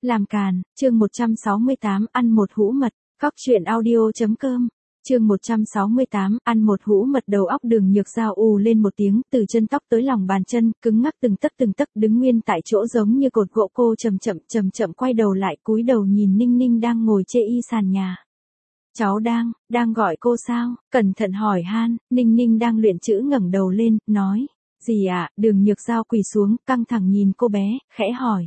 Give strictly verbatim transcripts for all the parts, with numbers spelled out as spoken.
Làm càn, chương một trăm sáu mươi tám, ăn một hũ mật, cóc truyện audio.com, chương một trăm sáu mươi tám, ăn một hũ mật. Đầu óc Đường Nhược Giao ù lên một tiếng, từ chân tóc tới lòng bàn chân, cứng ngắc từng tấc từng tấc, đứng nguyên tại chỗ giống như cột gỗ. Cô chậm chậm chậm chậm quay đầu lại, cúi đầu nhìn Ninh Ninh đang ngồi chê y sàn nhà. Cháu đang, đang gọi cô sao? Cẩn thận hỏi han. Ninh Ninh đang luyện chữ ngẩng đầu lên, nói, gì ạ? À? Đường Nhược Giao quỳ xuống, căng thẳng nhìn cô bé, khẽ hỏi.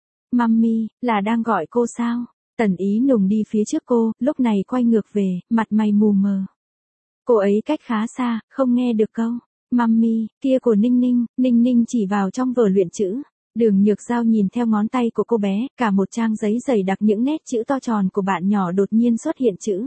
Mummy, là đang gọi cô sao? Tần Ý Nùng đi phía trước cô, lúc này quay ngược về, mặt mày mù mờ. Cô ấy cách khá xa, không nghe được câu Mummy kia của Ninh Ninh. Ninh Ninh chỉ vào trong vở luyện chữ. Đường Nhược Giao nhìn theo ngón tay của cô bé, cả một trang giấy dày đặc những nét chữ to tròn của bạn nhỏ đột nhiên xuất hiện chữ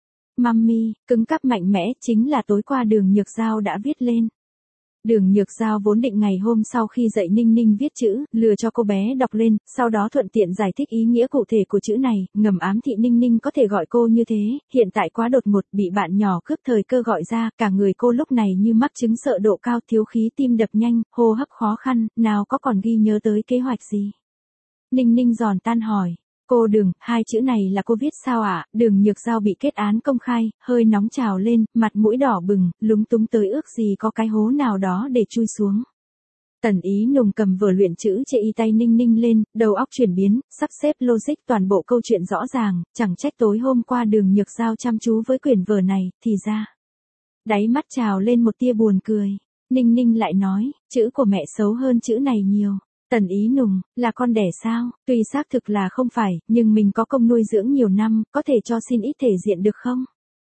Mummy, cứng cáp mạnh mẽ, chính là tối qua Đường Nhược Giao đã viết lên. Đường Nhược Giao vốn định ngày hôm sau khi dạy Ninh Ninh viết chữ, lừa cho cô bé đọc lên, sau đó thuận tiện giải thích ý nghĩa cụ thể của chữ này, ngầm ám thị Ninh Ninh có thể gọi cô như thế, hiện tại quá đột ngột, bị bạn nhỏ cướp thời cơ gọi ra, cả người cô lúc này như mắc chứng sợ độ cao, thiếu khí, tim đập nhanh, hô hấp khó khăn, nào có còn ghi nhớ tới kế hoạch gì. Ninh Ninh giòn tan hỏi. Cô Đường, hai chữ này là cô viết sao ạ? À? Đường Nhược Giao bị kết án công khai, hơi nóng trào lên, mặt mũi đỏ bừng, lúng túng tới ước gì có cái hố nào đó để chui xuống. Tần Ý Nùng cầm vở luyện chữ chê y tay Ninh Ninh lên, đầu óc chuyển biến, sắp xếp logic toàn bộ câu chuyện rõ ràng, chẳng trách tối hôm qua Đường Nhược Giao chăm chú với quyển vở này, thì ra. Đáy mắt trào lên một tia buồn cười. Ninh Ninh lại nói, chữ của mẹ xấu hơn chữ này nhiều. Tần Ý Nùng, là con đẻ sao? Tuy xác thực là không phải, nhưng mình có công nuôi dưỡng nhiều năm, có thể cho xin ít thể diện được không?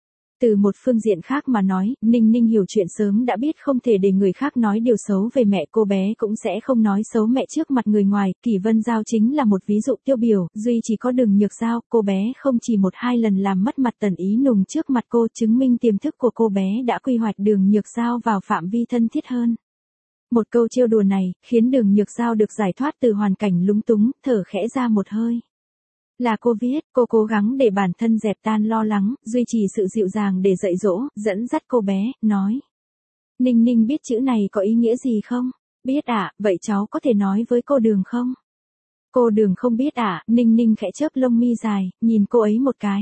Từ một phương diện khác mà nói, Ninh Ninh hiểu chuyện sớm đã biết không thể để người khác nói điều xấu về mẹ, cô bé cũng sẽ không nói xấu mẹ trước mặt người ngoài. Kỷ Vân Giao chính là một ví dụ tiêu biểu, duy chỉ có Đường Nhược Giao, cô bé không chỉ một hai lần làm mất mặt Tần Ý Nùng trước mặt cô, chứng minh tiềm thức của cô bé đã quy hoạch Đường Nhược Giao vào phạm vi thân thiết hơn. Một câu trêu đùa này, khiến Đường Nhược Giao được giải thoát từ hoàn cảnh lúng túng, thở khẽ ra một hơi. Là cô viết, cô cố gắng để bản thân dẹp tan lo lắng, duy trì sự dịu dàng để dạy dỗ, dẫn dắt cô bé, nói. Ninh Ninh biết chữ này có ý nghĩa gì không? Biết ạ, à, vậy cháu có thể nói với cô Đường không? Cô Đường không biết ạ, à, Ninh Ninh khẽ chớp lông mi dài, nhìn cô ấy một cái.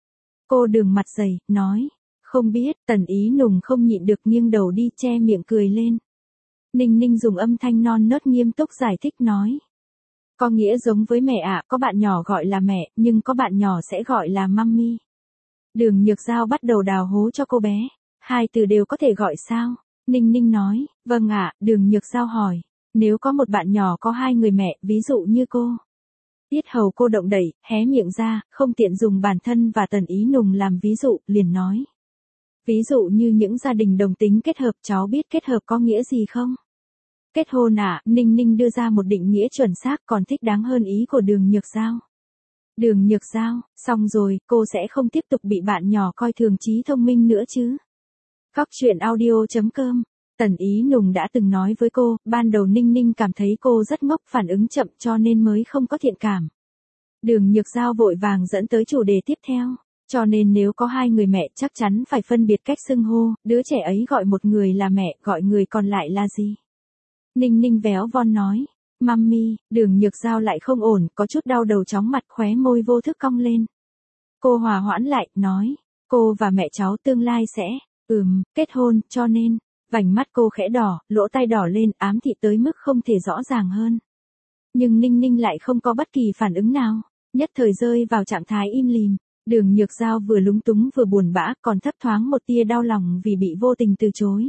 Cô Đường mặt dày, nói. Không biết. Tần Ý Nùng không nhịn được nghiêng đầu đi, che miệng cười lên. Ninh Ninh dùng âm thanh non nớt nghiêm túc giải thích nói. Có nghĩa giống với mẹ ạ, à, có bạn nhỏ gọi là mẹ, nhưng có bạn nhỏ sẽ gọi là mummy. Đường Nhược Giao bắt đầu đào hố cho cô bé. Hai từ đều có thể gọi sao? Ninh Ninh nói, vâng ạ. À. Đường Nhược Giao hỏi, nếu có một bạn nhỏ có hai người mẹ, ví dụ như cô. Tiết hầu cô động đẩy, hé miệng ra, không tiện dùng bản thân và Tần Ý Nùng làm ví dụ, liền nói. Ví dụ như những gia đình đồng tính kết hợp, cháu biết kết hợp có nghĩa gì không? Kết hôn à? Ninh Ninh đưa ra một định nghĩa chuẩn xác, còn thích đáng hơn ý của Đường Nhược Giao. Đường Nhược Giao, xong rồi, cô sẽ không tiếp tục bị bạn nhỏ coi thường trí thông minh nữa chứ. Cóc truyện audio.com. Tần Ý Nùng đã từng nói với cô, ban đầu Ninh Ninh cảm thấy cô rất ngốc, phản ứng chậm cho nên mới không có thiện cảm. Đường Nhược Giao vội vàng dẫn tới chủ đề tiếp theo. Cho nên nếu có hai người mẹ chắc chắn phải phân biệt cách xưng hô, đứa trẻ ấy gọi một người là mẹ, gọi người còn lại là gì? Ninh Ninh véo von nói, Mummy. Đường Nhược Giao lại không ổn, có chút đau đầu, chóng mặt, khóe môi vô thức cong lên. Cô hòa hoãn lại, nói, cô và mẹ cháu tương lai sẽ, ừm, kết hôn, cho nên, vành mắt cô khẽ đỏ, lỗ tai đỏ lên, ám thị tới mức không thể rõ ràng hơn. Nhưng Ninh Ninh lại không có bất kỳ phản ứng nào, nhất thời rơi vào trạng thái im lìm. Đường Nhược Giao vừa lúng túng vừa buồn bã, còn thấp thoáng một tia đau lòng vì bị vô tình từ chối.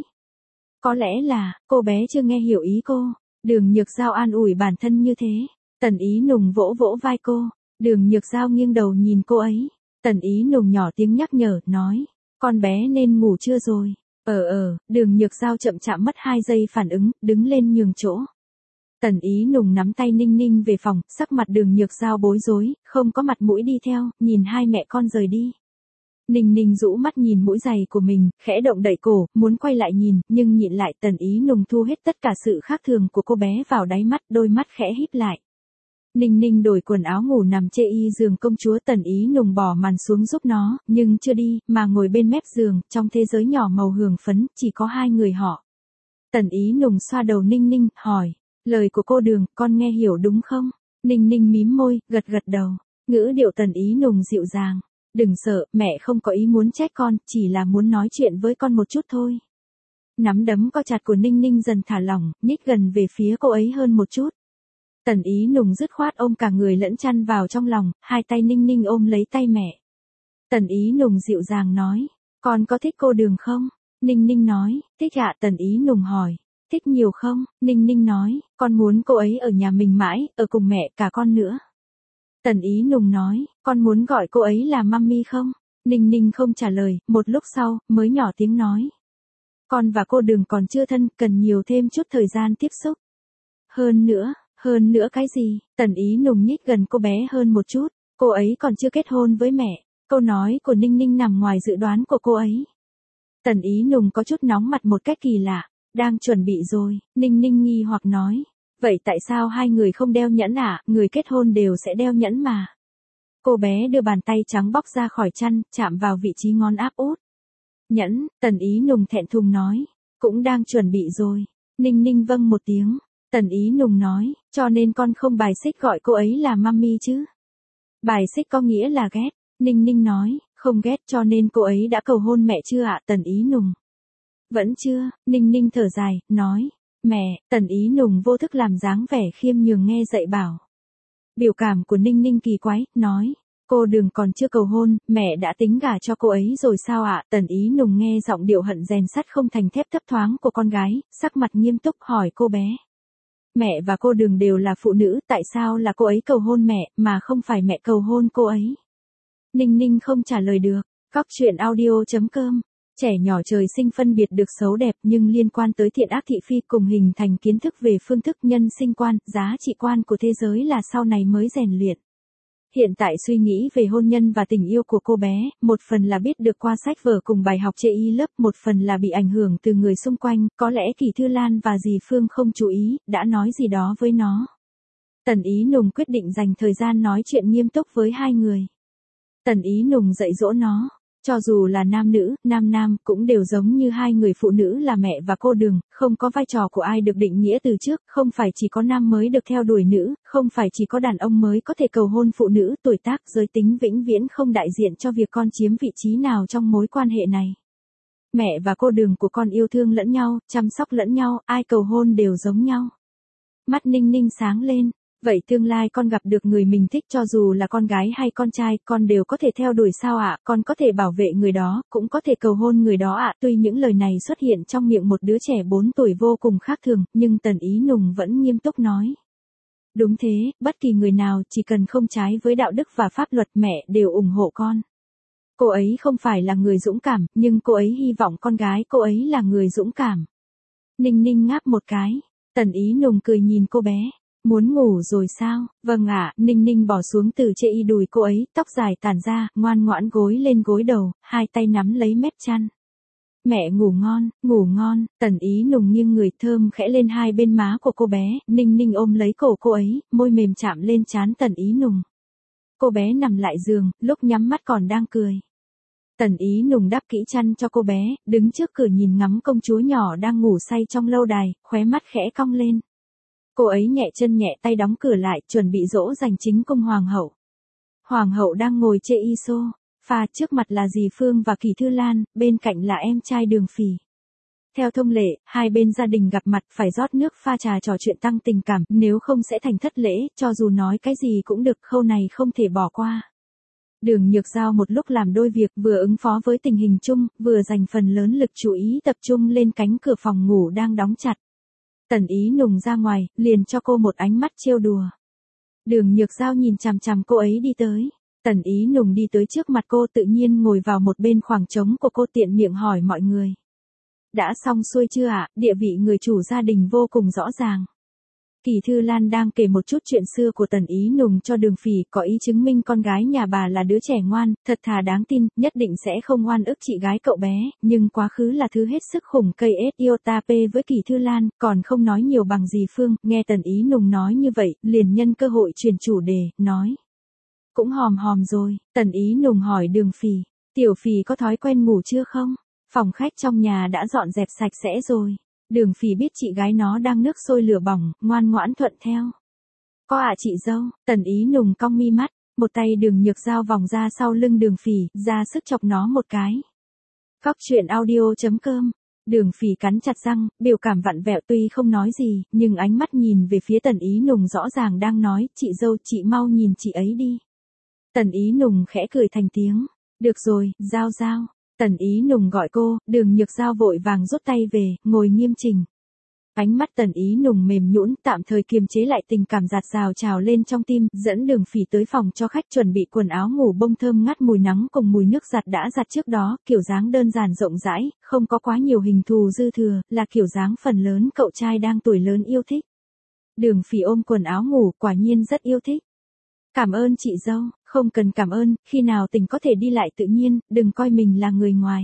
Có lẽ là, cô bé chưa nghe hiểu ý cô. Đường Nhược Giao an ủi bản thân như thế. Tần Ý Nùng vỗ vỗ vai cô. Đường Nhược Giao nghiêng đầu nhìn cô ấy. Tần Ý Nùng nhỏ tiếng nhắc nhở, nói. Con bé nên ngủ chưa rồi? Ờ ờ, Đường Nhược Giao chậm chạp mất hai giây phản ứng, đứng lên nhường chỗ. Tần Ý Nùng nắm tay Ninh Ninh về phòng, sắc mặt Đường Nhược Giao bối rối, không có mặt mũi đi theo, nhìn hai mẹ con rời đi. Ninh Ninh rũ mắt nhìn mũi giày của mình, khẽ động đậy cổ, muốn quay lại nhìn, nhưng nhịn lại. Tần Ý Nùng thu hết tất cả sự khác thường của cô bé vào đáy mắt, đôi mắt khẽ híp lại. Ninh Ninh đổi quần áo ngủ nằm chê y giường công chúa. Tần Ý Nùng bỏ màn xuống giúp nó, nhưng chưa đi, mà ngồi bên mép giường, trong thế giới nhỏ màu hường phấn, chỉ có hai người họ. Tần Ý Nùng xoa đầu Ninh Ninh, hỏi. Lời của cô Đường, con nghe hiểu đúng không? Ninh Ninh mím môi, gật gật đầu, ngữ điệu Tần Ý Nùng dịu dàng. Đừng sợ, mẹ không có ý muốn trách con, chỉ là muốn nói chuyện với con một chút thôi. Nắm đấm co chặt của Ninh Ninh dần thả lỏng, nhích gần về phía cô ấy hơn một chút. Tần Ý Nùng dứt khoát ôm cả người lẫn chăn vào trong lòng, hai tay Ninh Ninh ôm lấy tay mẹ. Tần Ý Nùng dịu dàng nói, con có thích cô Đường không? Ninh Ninh nói, thích ạ. Tần Ý Nùng hỏi, thích nhiều không? Ninh Ninh nói, con muốn cô ấy ở nhà mình mãi, ở cùng mẹ cả con nữa. Tần Ý Nùng nói, con muốn gọi cô ấy là mami không? Ninh Ninh không trả lời, một lúc sau, mới nhỏ tiếng nói. Con và cô Đường còn chưa thân, cần nhiều thêm chút thời gian tiếp xúc. Hơn nữa, hơn nữa cái gì? Tần Ý Nùng nhích gần cô bé hơn một chút, cô ấy còn chưa kết hôn với mẹ. Câu nói của Ninh Ninh nằm ngoài dự đoán của cô ấy. Tần Ý Nùng có chút nóng mặt một cách kỳ lạ, đang chuẩn bị rồi, Ninh Ninh nghi hoặc nói. Vậy tại sao hai người không đeo nhẫn ạ, à? Người kết hôn đều sẽ đeo nhẫn mà. Cô bé đưa bàn tay trắng bóc ra khỏi chăn, chạm vào vị trí ngón áp út. Nhẫn, Tần Ý Nùng thẹn thùng nói, cũng đang chuẩn bị rồi. Ninh Ninh vâng một tiếng, Tần Ý Nùng nói, cho nên con không bài xích gọi cô ấy là mami chứ. Bài xích có nghĩa là ghét, Ninh Ninh nói, không ghét cho nên cô ấy đã cầu hôn mẹ chưa ạ? Tần Ý Nùng. Vẫn chưa, Ninh Ninh thở dài, nói. Mẹ, Tần Ý Nùng vô thức làm dáng vẻ khiêm nhường nghe dạy bảo. Biểu cảm của Ninh Ninh kỳ quái, nói. Cô Đường còn chưa cầu hôn, mẹ đã tính gả cho cô ấy rồi sao ạ? Tần Ý Nùng nghe giọng điệu hận rèn sắt không thành thép thấp thoáng của con gái, sắc mặt nghiêm túc hỏi cô bé. Mẹ và cô Đường đều là phụ nữ, tại sao là cô ấy cầu hôn mẹ, mà không phải mẹ cầu hôn cô ấy? Ninh Ninh không trả lời được. Góc truyện audio chấm com. Trẻ nhỏ trời sinh phân biệt được xấu đẹp nhưng liên quan tới thiện ác thị phi cùng hình thành kiến thức về phương thức nhân sinh quan, giá trị quan của thế giới là sau này mới rèn luyện. Hiện tại suy nghĩ về hôn nhân và tình yêu của cô bé, một phần là biết được qua sách vở cùng bài học chê y lớp, một phần là bị ảnh hưởng từ người xung quanh, có lẽ Kỳ Thư Lan và dì Phương không chú ý, đã nói gì đó với nó. Tần Ý Nùng quyết định dành thời gian nói chuyện nghiêm túc với hai người. Tần Ý Nùng dạy dỗ nó. Cho dù là nam nữ, nam nam, cũng đều giống như hai người phụ nữ là mẹ và cô Đường, không có vai trò của ai được định nghĩa từ trước, không phải chỉ có nam mới được theo đuổi nữ, không phải chỉ có đàn ông mới có thể cầu hôn phụ nữ, tuổi tác, giới tính vĩnh viễn không đại diện cho việc con chiếm vị trí nào trong mối quan hệ này. Mẹ và cô Đường của con yêu thương lẫn nhau, chăm sóc lẫn nhau, ai cầu hôn đều giống nhau. Mắt Ninh Ninh sáng lên. Vậy tương lai con gặp được người mình thích cho dù là con gái hay con trai, con đều có thể theo đuổi sao ạ? Con có thể bảo vệ người đó, cũng có thể cầu hôn người đó ạ. Tuy những lời này xuất hiện trong miệng một đứa trẻ bốn tuổi vô cùng khác thường, nhưng Tần Ý Nùng vẫn nghiêm túc nói. Đúng thế, bất kỳ người nào chỉ cần không trái với đạo đức và pháp luật mẹ đều ủng hộ con. Cô ấy không phải là người dũng cảm, nhưng cô ấy hy vọng con gái cô ấy là người dũng cảm. Ninh Ninh ngáp một cái, Tần Ý Nùng cười nhìn cô bé. Muốn ngủ rồi sao? Vâng ạ, Ninh Ninh bỏ xuống từ chê y đùi cô ấy, tóc dài tản ra, ngoan ngoãn gối lên gối đầu, hai tay nắm lấy mép chăn. Mẹ ngủ ngon, ngủ ngon, Tần Ý Nùng nghiêng người thơm khẽ lên hai bên má của cô bé, Ninh Ninh ôm lấy cổ cô ấy, môi mềm chạm lên trán Tần Ý Nùng. Cô bé nằm lại giường, lúc nhắm mắt còn đang cười. Tần Ý Nùng đắp kỹ chăn cho cô bé, đứng trước cửa nhìn ngắm công chúa nhỏ đang ngủ say trong lâu đài, khóe mắt khẽ cong lên. Cô ấy nhẹ chân nhẹ tay đóng cửa lại, chuẩn bị dỗ dành chính cung hoàng hậu. Hoàng hậu đang ngồi chê y xô, pha trước mặt là dì Phương và Kỳ Thư Lan, bên cạnh là em trai Đường Phì. Theo thông lệ, hai bên gia đình gặp mặt phải rót nước pha trà trò chuyện tăng tình cảm, nếu không sẽ thành thất lễ, cho dù nói cái gì cũng được, khâu này không thể bỏ qua. Đường Nhược Giao một lúc làm đôi việc, vừa ứng phó với tình hình chung, vừa dành phần lớn lực chú ý tập trung lên cánh cửa phòng ngủ đang đóng chặt. Tần Ý Nùng ra ngoài, liền cho cô một ánh mắt trêu đùa. Đường Nhược Giao nhìn chằm chằm cô ấy đi tới. Tần Ý Nùng đi tới trước mặt cô, tự nhiên ngồi vào một bên khoảng trống của cô, tiện miệng hỏi mọi người. Đã xong xuôi chưa ạ? Địa vị người chủ gia đình vô cùng rõ ràng. Kỳ Thư Lan đang kể một chút chuyện xưa của Tần Ý Nùng cho Đường Phì, có ý chứng minh con gái nhà bà là đứa trẻ ngoan, thật thà đáng tin, nhất định sẽ không oan ức chị gái cậu bé, nhưng quá khứ là thứ hết sức khủng cây ết iota p với Kỳ Thư Lan, còn không nói nhiều bằng dì Phương, nghe Tần Ý Nùng nói như vậy, liền nhân cơ hội chuyển chủ đề, nói. Cũng hòm hòm rồi, Tần Ý Nùng hỏi Đường Phì, Tiểu Phì có thói quen ngủ chưa không? Phòng khách trong nhà đã dọn dẹp sạch sẽ rồi. Đường Phì biết chị gái nó đang nước sôi lửa bỏng, ngoan ngoãn thuận theo. Có ạ chị dâu, Tần Ý Nùng cong mi mắt, một tay Đường Nhược Giao vòng ra sau lưng Đường Phỉ, ra sức chọc nó một cái. Cóc truyện audio chấm com. Đường Phỉ cắn chặt răng, biểu cảm vặn vẹo tuy không nói gì, nhưng ánh mắt nhìn về phía Tần Ý Nùng rõ ràng đang nói, chị dâu chị mau nhìn chị ấy đi. Tần Ý Nùng khẽ cười thành tiếng, được rồi, Giao Giao. Tần Ý Nùng gọi cô, Đường Nhược Giao vội vàng rút tay về, ngồi nghiêm chỉnh. Ánh mắt Tần Ý Nùng mềm nhũn, tạm thời kiềm chế lại tình cảm dạt dào trào lên trong tim, dẫn Đường Phỉ tới phòng cho khách chuẩn bị quần áo ngủ bông thơm ngát mùi nắng cùng mùi nước giặt đã giặt trước đó, kiểu dáng đơn giản rộng rãi, không có quá nhiều hình thù dư thừa, là kiểu dáng phần lớn cậu trai đang tuổi lớn yêu thích. Đường Phỉ ôm quần áo ngủ, quả nhiên rất yêu thích. Cảm ơn chị dâu, không cần cảm ơn, khi nào tình có thể đi lại tự nhiên, đừng coi mình là người ngoài.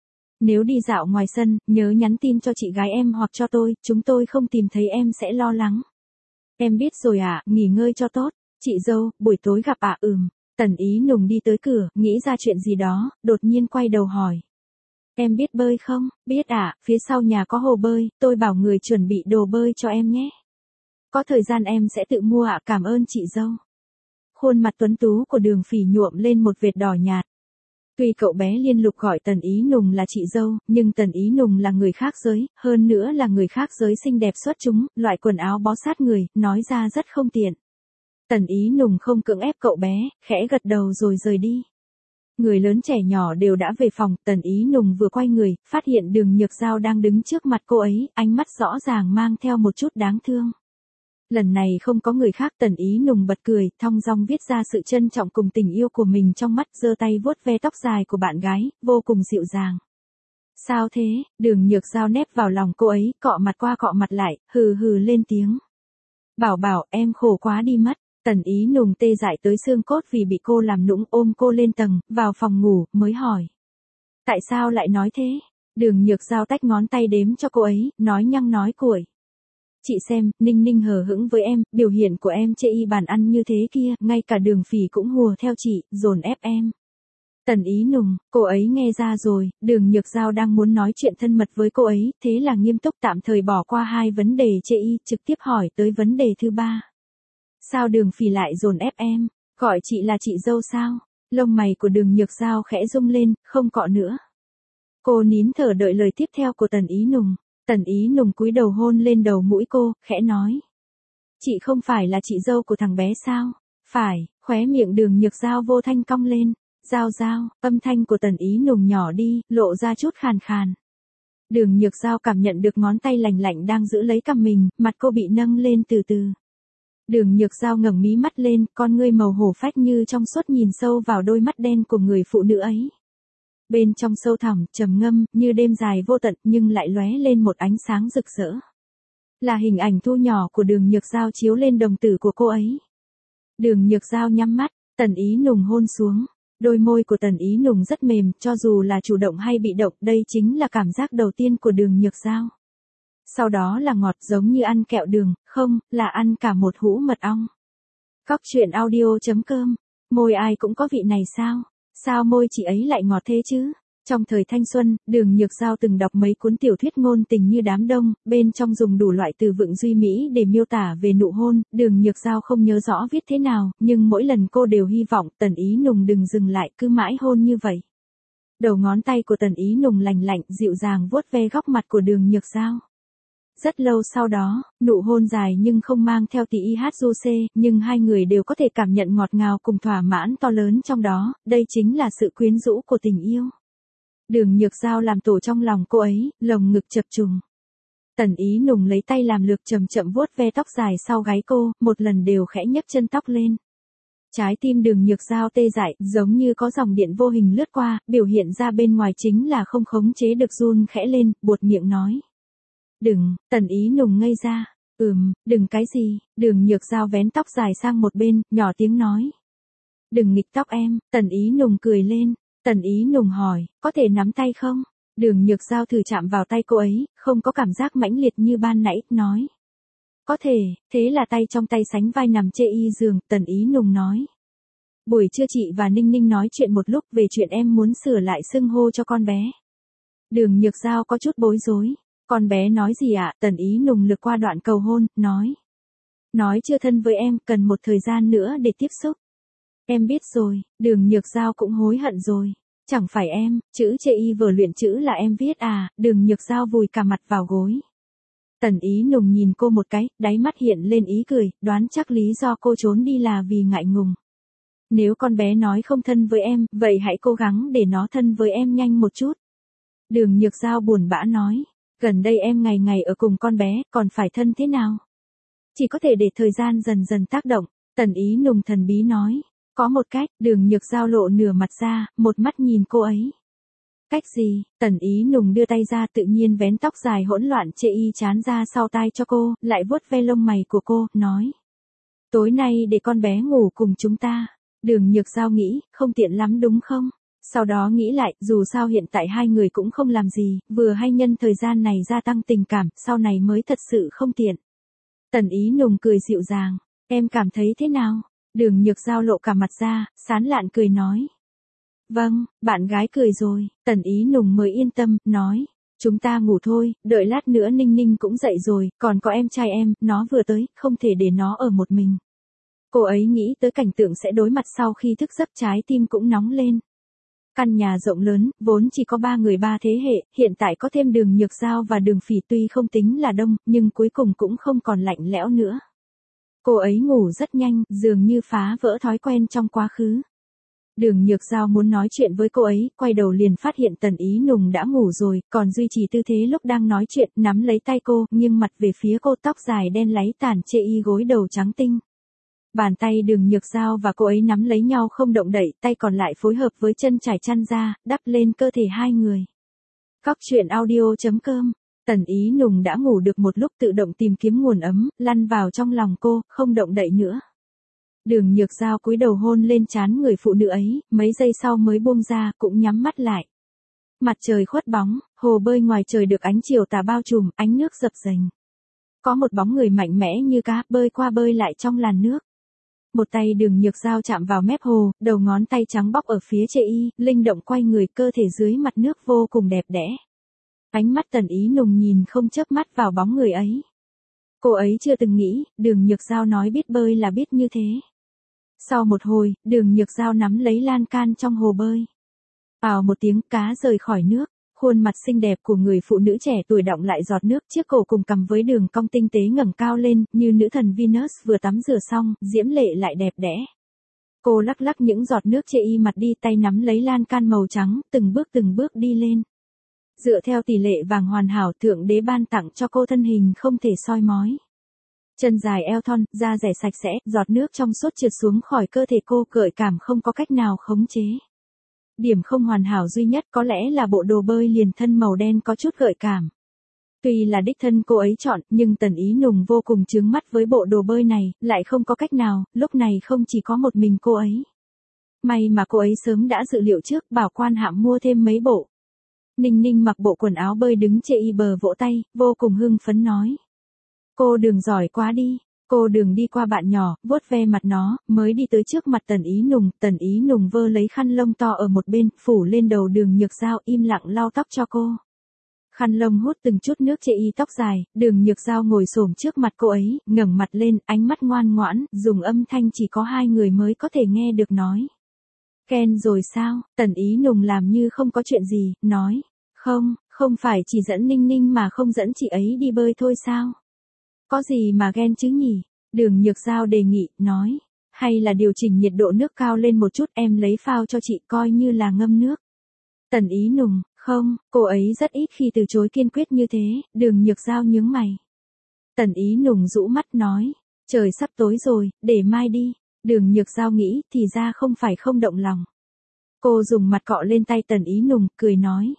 Nếu đi dạo ngoài sân, nhớ nhắn tin cho chị gái em hoặc cho tôi, chúng tôi không tìm thấy em sẽ lo lắng. Em biết rồi ạ, à, nghỉ ngơi cho tốt. Chị dâu, buổi tối gặp ạ à, ừm. Tần Ý Nùng đi tới cửa, nghĩ ra chuyện gì đó, đột nhiên quay đầu hỏi. Em biết bơi không? Biết ạ, à, phía sau nhà có hồ bơi, tôi bảo người chuẩn bị đồ bơi cho em nhé. Có thời gian em sẽ tự mua ạ, à, cảm ơn chị dâu. Khuôn mặt tuấn tú của Đường Phỉ nhuộm lên một vệt đỏ nhạt. Tuy cậu bé liên lục gọi Tần Ý Nùng là chị dâu, nhưng Tần Ý Nùng là người khác giới, hơn nữa là người khác giới xinh đẹp xuất chúng, loại quần áo bó sát người, nói ra rất không tiện. Tần Ý Nùng không cưỡng ép cậu bé, khẽ gật đầu rồi rời đi. Người lớn trẻ nhỏ đều đã về phòng, Tần Ý Nùng vừa quay người, phát hiện Đường Nhược Giao đang đứng trước mặt cô ấy, ánh mắt rõ ràng mang theo một chút đáng thương. Lần này không có người khác, Tần Ý Nùng bật cười, thong dong viết ra sự trân trọng cùng tình yêu của mình trong mắt, giơ tay vuốt ve tóc dài của bạn gái, vô cùng dịu dàng. Sao thế? Đường Nhược Giao nép vào lòng cô ấy, cọ mặt qua cọ mặt lại, hừ hừ lên tiếng. Bảo bảo, em khổ quá đi mất. Tần Ý Nùng tê dại tới xương cốt vì bị cô làm nũng, ôm cô lên tầng, vào phòng ngủ, mới hỏi. Tại sao lại nói thế? Đường Nhược Giao tách ngón tay đếm cho cô ấy, nói nhăng nói cuội. Chị xem, Ninh Ninh hờ hững với em, biểu hiện của em chê y bàn ăn như thế kia, ngay cả Đường Phỉ cũng hùa theo chị, dồn ép em. Tần Ý Nùng, cô ấy nghe ra rồi, Đường Nhược Giao đang muốn nói chuyện thân mật với cô ấy, thế là nghiêm túc tạm thời bỏ qua hai vấn đề chê y, trực tiếp hỏi tới vấn đề thứ ba. Sao Đường Phỉ lại dồn ép em, gọi chị là chị dâu sao? Lông mày của Đường Nhược Giao khẽ rung lên, không cọ nữa. Cô nín thở đợi lời tiếp theo của Tần Ý Nùng. Tần Ý Nùng cúi đầu hôn lên đầu mũi cô, khẽ nói. Chị không phải là chị dâu của thằng bé sao? Phải, khóe miệng Đường Nhược Giao vô thanh cong lên. Giao Giao, âm thanh của Tần Ý Nùng nhỏ đi, lộ ra chút khàn khàn. Đường Nhược Giao cảm nhận được ngón tay lành lạnh đang giữ lấy cằm mình, mặt cô bị nâng lên từ từ. Đường Nhược Giao ngẩng mí mắt lên, con ngươi màu hổ phách như trong suốt nhìn sâu vào đôi mắt đen của người phụ nữ ấy. Bên trong sâu thẳm, trầm ngâm, như đêm dài vô tận, nhưng lại lóe lên một ánh sáng rực rỡ. Là hình ảnh thu nhỏ của Đường Nhược Giao chiếu lên đồng tử của cô ấy. Đường Nhược Giao nhắm mắt, Tần Ý Nùng hôn xuống. Đôi môi của Tần Ý Nùng rất mềm, cho dù là chủ động hay bị động, đây chính là cảm giác đầu tiên của Đường Nhược Giao. Sau đó là ngọt giống như ăn kẹo đường, không, là ăn cả một hũ mật ong. Cóc truyện audio chấm com, môi ai cũng có vị này sao? Sao môi chị ấy lại ngọt thế chứ? Trong thời thanh xuân, Đường Nhược Giao từng đọc mấy cuốn tiểu thuyết ngôn tình như đám đông, bên trong dùng đủ loại từ vựng duy mỹ để miêu tả về nụ hôn, Đường Nhược Giao không nhớ rõ viết thế nào, nhưng mỗi lần cô đều hy vọng Tần Ý Nùng đừng dừng lại, cứ mãi hôn như vậy. Đầu ngón tay của Tần Ý Nùng lành lạnh, dịu dàng vuốt ve góc mặt của Đường Nhược Giao. Rất lâu sau đó, nụ hôn dài nhưng không mang theo tí i hát du xê, nhưng hai người đều có thể cảm nhận ngọt ngào cùng thỏa mãn to lớn trong đó, đây chính là sự quyến rũ của tình yêu. Đường Nhược Giao làm tổ trong lòng cô ấy, lồng ngực chập trùng. Tần Ý Nùng lấy tay làm lược chậm chậm vuốt ve tóc dài sau gáy cô, một lần đều khẽ nhấc chân tóc lên. Trái tim Đường Nhược Giao tê dại, giống như có dòng điện vô hình lướt qua, biểu hiện ra bên ngoài chính là không khống chế được run khẽ lên, buột miệng nói. Đừng, Tần Ý Nùng ngây ra. Ừm, đừng cái gì? Đường Nhược Giao vén tóc dài sang một bên, nhỏ tiếng nói. Đừng nghịch tóc em. Tần Ý Nùng cười lên. Tần Ý Nùng hỏi, có thể nắm tay không? Đường Nhược Giao thử chạm vào tay cô ấy, không có cảm giác mãnh liệt như ban nãy, nói. Có thể, thế là tay trong tay sánh vai nằm chê y giường, Tần Ý Nùng nói. Buổi trưa chị và Ninh Ninh nói chuyện một lúc về chuyện em muốn sửa lại xưng hô cho con bé. Đường Nhược Giao có chút bối rối. Con bé nói gì ạ? À? Tần Ý Nùng lược qua đoạn cầu hôn, nói. Nói chưa thân với em, cần một thời gian nữa để tiếp xúc. Em biết rồi, Đường Nhược Giao cũng hối hận rồi. Chẳng phải em, chữ chê y vừa luyện chữ là em viết à, Đường Nhược Giao vùi cả mặt vào gối. Tần Ý Nùng nhìn cô một cái, đáy mắt hiện lên ý cười, đoán chắc lý do cô trốn đi là vì ngại ngùng. Nếu con bé nói không thân với em, vậy hãy cố gắng để nó thân với em nhanh một chút. Đường Nhược Giao buồn bã nói, gần đây em ngày ngày ở cùng con bé, còn phải thân thế nào? Chỉ có thể để thời gian dần dần tác động, Tần Ý Nùng thần bí nói. Có một cách, Đường Nhược Giao lộ nửa mặt ra, một mắt nhìn cô ấy. Cách gì? Tần Ý Nùng đưa tay ra tự nhiên vén tóc dài hỗn loạn chê y chán ra sau tai cho cô, lại vuốt ve lông mày của cô, nói. Tối nay để con bé ngủ cùng chúng ta. Đường Nhược Giao nghĩ, không tiện lắm đúng không? Sau đó nghĩ lại, dù sao hiện tại hai người cũng không làm gì, vừa hay nhân thời gian này gia tăng tình cảm, sau này mới thật sự không tiện. Tần Ý Nùng cười dịu dàng, em cảm thấy thế nào? Đường Nhược Giao lộ cả mặt ra, sán lạn cười nói. Vâng, bạn gái cười rồi, Tần Ý Nùng mới yên tâm, nói. Chúng ta ngủ thôi, đợi lát nữa Ninh Ninh cũng dậy rồi, còn có em trai em, nó vừa tới, không thể để nó ở một mình. Cô ấy nghĩ tới cảnh tượng sẽ đối mặt sau khi thức giấc, trái tim cũng nóng lên. Căn nhà rộng lớn, vốn chỉ có ba người ba thế hệ, hiện tại có thêm Đường Nhược Giao và Đường Phỉ tuy không tính là đông, nhưng cuối cùng cũng không còn lạnh lẽo nữa. Cô ấy ngủ rất nhanh, dường như phá vỡ thói quen trong quá khứ. Đường Nhược Giao muốn nói chuyện với cô ấy, quay đầu liền phát hiện Tần Ý Nùng đã ngủ rồi, còn duy trì tư thế lúc đang nói chuyện, nắm lấy tay cô, nghiêng mặt về phía cô, tóc dài đen láy tàn chê y gối đầu trắng tinh. Bàn tay Đường Nhược Giao và cô ấy nắm lấy nhau không động đậy, tay còn lại phối hợp với chân trải chăn ra, đắp lên cơ thể hai người. Cóc truyện audio chấm com. Tần Ý Nùng đã ngủ được một lúc, tự động tìm kiếm nguồn ấm, lăn vào trong lòng cô, không động đậy nữa. Đường Nhược Giao cúi đầu hôn lên trán người phụ nữ ấy, mấy giây sau mới buông ra, cũng nhắm mắt lại. Mặt trời khuất bóng, hồ bơi ngoài trời được ánh chiều tà bao trùm, ánh nước dập dềnh. Có một bóng người mạnh mẽ như cá, bơi qua bơi lại trong làn nước. Một tay Đường Nhược Giao chạm vào mép hồ, đầu ngón tay trắng bóc ở phía chê y, linh động quay người, cơ thể dưới mặt nước vô cùng đẹp đẽ. Ánh mắt Tần Ý Nùng nhìn không chớp mắt vào bóng người ấy. Cô ấy chưa từng nghĩ, Đường Nhược Giao nói biết bơi là biết như thế. Sau một hồi, Đường Nhược Giao nắm lấy lan can trong hồ bơi. Ào một tiếng, cá rời khỏi nước, khuôn mặt xinh đẹp của người phụ nữ trẻ tuổi đọng lại giọt nước, chiếc cổ cùng cằm với đường cong tinh tế ngẩng cao lên, như nữ thần Venus vừa tắm rửa xong, diễm lệ lại đẹp đẽ. Cô lắc lắc những giọt nước chê y mặt đi, tay nắm lấy lan can màu trắng, từng bước từng bước đi lên. Dựa theo tỷ lệ vàng hoàn hảo, Thượng Đế ban tặng cho cô thân hình không thể soi mói. Chân dài eo thon, da dẻ sạch sẽ, giọt nước trong suốt trượt xuống khỏi cơ thể cô, gợi cảm không có cách nào khống chế. Điểm không hoàn hảo duy nhất có lẽ là bộ đồ bơi liền thân màu đen có chút gợi cảm. Tuy là đích thân cô ấy chọn, nhưng Tần Ý Nùng vô cùng chướng mắt với bộ đồ bơi này, lại không có cách nào, lúc này không chỉ có một mình cô ấy. May mà cô ấy sớm đã dự liệu trước, bảo quan hạm mua thêm mấy bộ. Ninh Ninh mặc bộ quần áo bơi đứng chê y bờ vỗ tay, vô cùng hưng phấn nói. Cô Đường giỏi quá đi. Cô Đường đi qua bạn nhỏ, vuốt ve mặt nó, mới đi tới trước mặt Tần Ý Nùng. Tần Ý Nùng vơ lấy khăn lông to ở một bên, phủ lên đầu Đường Nhược Giao, im lặng lau tóc cho cô. Khăn lông hút từng chút nước chê y tóc dài, Đường Nhược Giao ngồi xổm trước mặt cô ấy, ngẩng mặt lên, ánh mắt ngoan ngoãn, dùng âm thanh chỉ có hai người mới có thể nghe được nói. Ken rồi sao? Tần Ý Nùng làm như không có chuyện gì, nói. Không, không phải chỉ dẫn Ninh Ninh mà không dẫn chị ấy đi bơi thôi sao? Có gì mà ghen chứ nhỉ? Đường Nhược Giao đề nghị, nói. Hay là điều chỉnh nhiệt độ nước cao lên một chút, em lấy phao cho chị coi như là ngâm nước. Tần Ý Nùng, không, cô ấy rất ít khi từ chối kiên quyết như thế. Đường Nhược Giao nhướng mày. Tần Ý Nùng rũ mắt nói. Trời sắp tối rồi, để mai đi. Đường Nhược Giao nghĩ, thì ra không phải không động lòng. Cô dùng mặt cọ lên tay Tần Ý Nùng, cười nói.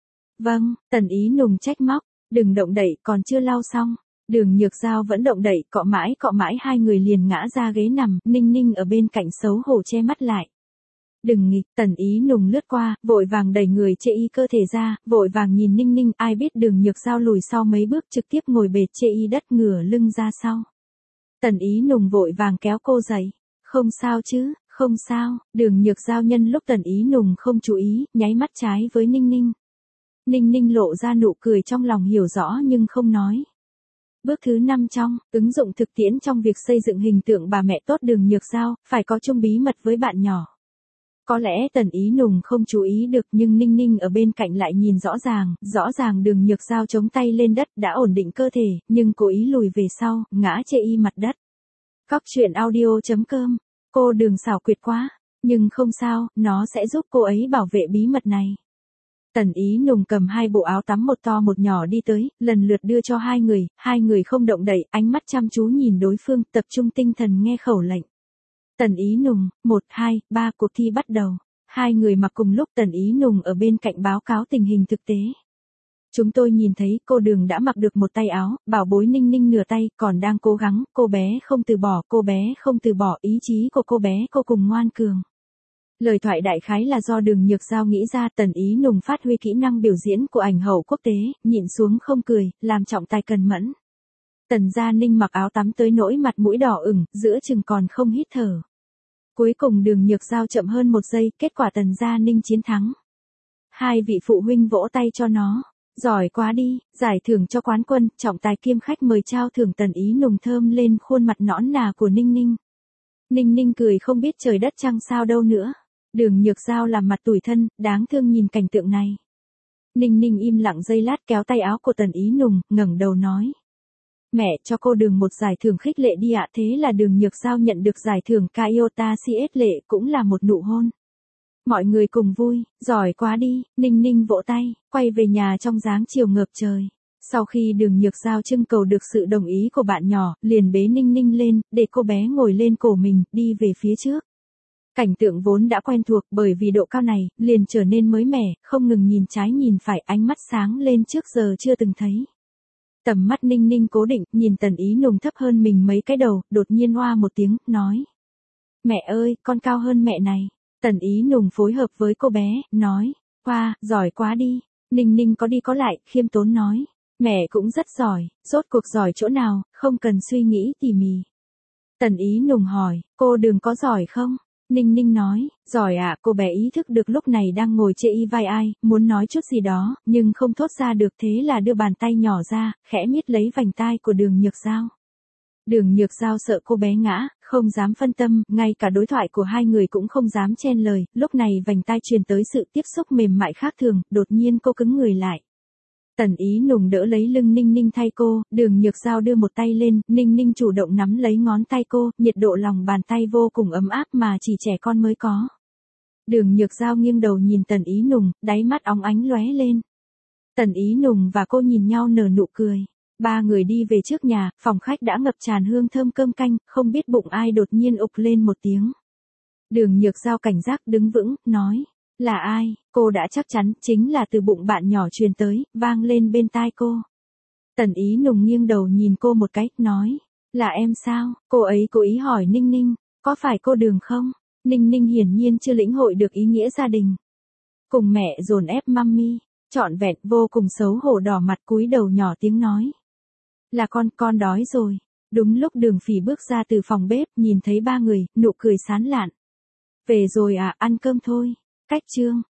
Vâng, Tần Ý Nùng trách móc. Đừng động đậy, còn chưa lau xong. Đường Nhược Giao vẫn động đậy, cọ mãi cọ mãi hai người liền ngã ra ghế nằm, Ninh Ninh ở bên cạnh xấu hổ che mắt lại. Đừng nghịch, Tần Ý Nùng lướt qua, vội vàng đẩy người chê y cơ thể ra, vội vàng nhìn Ninh Ninh, ai biết Đường Nhược Giao lùi sau mấy bước trực tiếp ngồi bệt chê y đất ngửa lưng ra sau. Tần Ý Nùng vội vàng kéo cô dậy. Không sao chứ, không sao. Đường Nhược Giao nhân lúc Tần Ý Nùng không chú ý, nháy mắt trái với Ninh Ninh. Ninh Ninh lộ ra nụ cười trong lòng hiểu rõ nhưng không nói. Bước thứ năm trong, ứng dụng thực tiễn trong việc xây dựng hình tượng bà mẹ tốt Đường Nhược Giao, phải có chung bí mật với bạn nhỏ. Có lẽ Tần Ý Nùng không chú ý được nhưng Ninh Ninh ở bên cạnh lại nhìn rõ ràng, rõ ràng Đường Nhược Giao chống tay lên đất đã ổn định cơ thể, nhưng cố ý lùi về sau, ngã chê y mặt đất. Cóc truyện audio chấm com, cô Đường xảo quyệt quá, nhưng không sao, nó sẽ giúp cô ấy bảo vệ bí mật này. Tần Ý Nùng cầm hai bộ áo tắm một to một nhỏ đi tới, lần lượt đưa cho hai người, hai người không động đậy, ánh mắt chăm chú nhìn đối phương, tập trung tinh thần nghe khẩu lệnh. Tần Ý Nùng, một, hai, ba, cuộc thi bắt đầu. Hai người mặc cùng lúc, Tần Ý Nùng ở bên cạnh báo cáo tình hình thực tế. Chúng tôi nhìn thấy cô Đường đã mặc được một tay áo, bảo bối Ninh Ninh nửa tay, còn đang cố gắng, cô bé không từ bỏ, cô bé không từ bỏ, ý chí của cô bé cô cùng ngoan cường. Lời thoại đại khái là do Đường Nhược Giao nghĩ ra. Tần Ý Nùng phát huy kỹ năng biểu diễn của ảnh hậu quốc tế, nhịn xuống không cười, làm trọng tài cần mẫn. Tần Gia Ninh mặc áo tắm tới nỗi mặt mũi đỏ ửng, giữa chừng còn không hít thở. Cuối cùng Đường Nhược Giao chậm hơn một giây, kết quả Tần Gia Ninh chiến thắng. Hai vị phụ huynh vỗ tay cho nó. Giỏi quá đi, giải thưởng cho quán quân, trọng tài kiêm khách mời trao thưởng. Tần Ý Nùng thơm lên khuôn mặt nõn nà của Ninh Ninh. Ninh Ninh cười không biết trời đất trăng sao đâu nữa. Đường Nhược Giao làm mặt tủi thân, đáng thương nhìn cảnh tượng này. Ninh Ninh im lặng giây lát kéo tay áo của Tần Ý Nùng, ngẩng đầu nói. Mẹ cho cô Đường một giải thưởng khích lệ đi ạ. Thế là Đường Nhược Giao nhận được giải thưởng Kaiota xê ét lệ, cũng là một nụ hôn. Mọi người cùng vui, giỏi quá đi, Ninh Ninh vỗ tay, quay về nhà trong dáng chiều ngợp trời. Sau khi Đường Nhược Giao trưng cầu được sự đồng ý của bạn nhỏ, liền bế Ninh Ninh lên, để cô bé ngồi lên cổ mình, đi về phía trước. Cảnh tượng vốn đã quen thuộc, bởi vì độ cao này, liền trở nên mới mẻ, không ngừng nhìn trái nhìn phải, ánh mắt sáng lên trước giờ chưa từng thấy. Tầm mắt Ninh Ninh cố định, nhìn Tần Ý Nùng thấp hơn mình mấy cái đầu, đột nhiên oa một tiếng, nói. Mẹ ơi, con cao hơn mẹ này. Tần Ý Nùng phối hợp với cô bé, nói. Wow, giỏi quá đi. Ninh Ninh có đi có lại, khiêm tốn nói. Mẹ cũng rất giỏi, rốt cuộc giỏi chỗ nào, không cần suy nghĩ tỉ mỉ. Tần Ý Nùng hỏi, cô Đường có giỏi không? Ninh Ninh nói, giỏi ạ. Cô bé ý thức được lúc này đang ngồi chê y vai ai, muốn nói chút gì đó, nhưng không thốt ra được, thế là đưa bàn tay nhỏ ra, khẽ miết lấy vành tai của Đường Nhược Giao. Đường Nhược Giao sợ cô bé ngã, không dám phân tâm, ngay cả đối thoại của hai người cũng không dám chen lời, lúc này vành tai truyền tới sự tiếp xúc mềm mại khác thường, đột nhiên cô cứng người lại. Tần Ý Nùng đỡ lấy lưng Ninh Ninh thay cô, Đường Nhược Giao đưa một tay lên, Ninh Ninh chủ động nắm lấy ngón tay cô, nhiệt độ lòng bàn tay vô cùng ấm áp mà chỉ trẻ con mới có. Đường Nhược Giao nghiêng đầu nhìn Tần Ý Nùng, đáy mắt óng ánh lóe lên. Tần Ý Nùng và cô nhìn nhau nở nụ cười. Ba người đi về trước nhà, phòng khách đã ngập tràn hương thơm cơm canh, không biết bụng ai đột nhiên ục lên một tiếng. Đường Nhược Giao cảnh giác đứng vững, nói. Là ai? Cô đã chắc chắn, chính là từ bụng bạn nhỏ truyền tới, vang lên bên tai cô. Tần Ý Nùng nghiêng đầu nhìn cô một cái, nói. Là em sao? Cô ấy cố ý hỏi Ninh Ninh, có phải cô Đường không? Ninh Ninh hiển nhiên chưa lĩnh hội được ý nghĩa gia đình. Cùng mẹ dồn ép mummy, trọn vẹn vô cùng xấu hổ đỏ mặt cúi đầu nhỏ tiếng nói. Là con, con đói rồi. Đúng lúc Đường Phỉ bước ra từ phòng bếp, nhìn thấy ba người, nụ cười sán lạn. Về rồi à, ăn cơm thôi. Cách chương.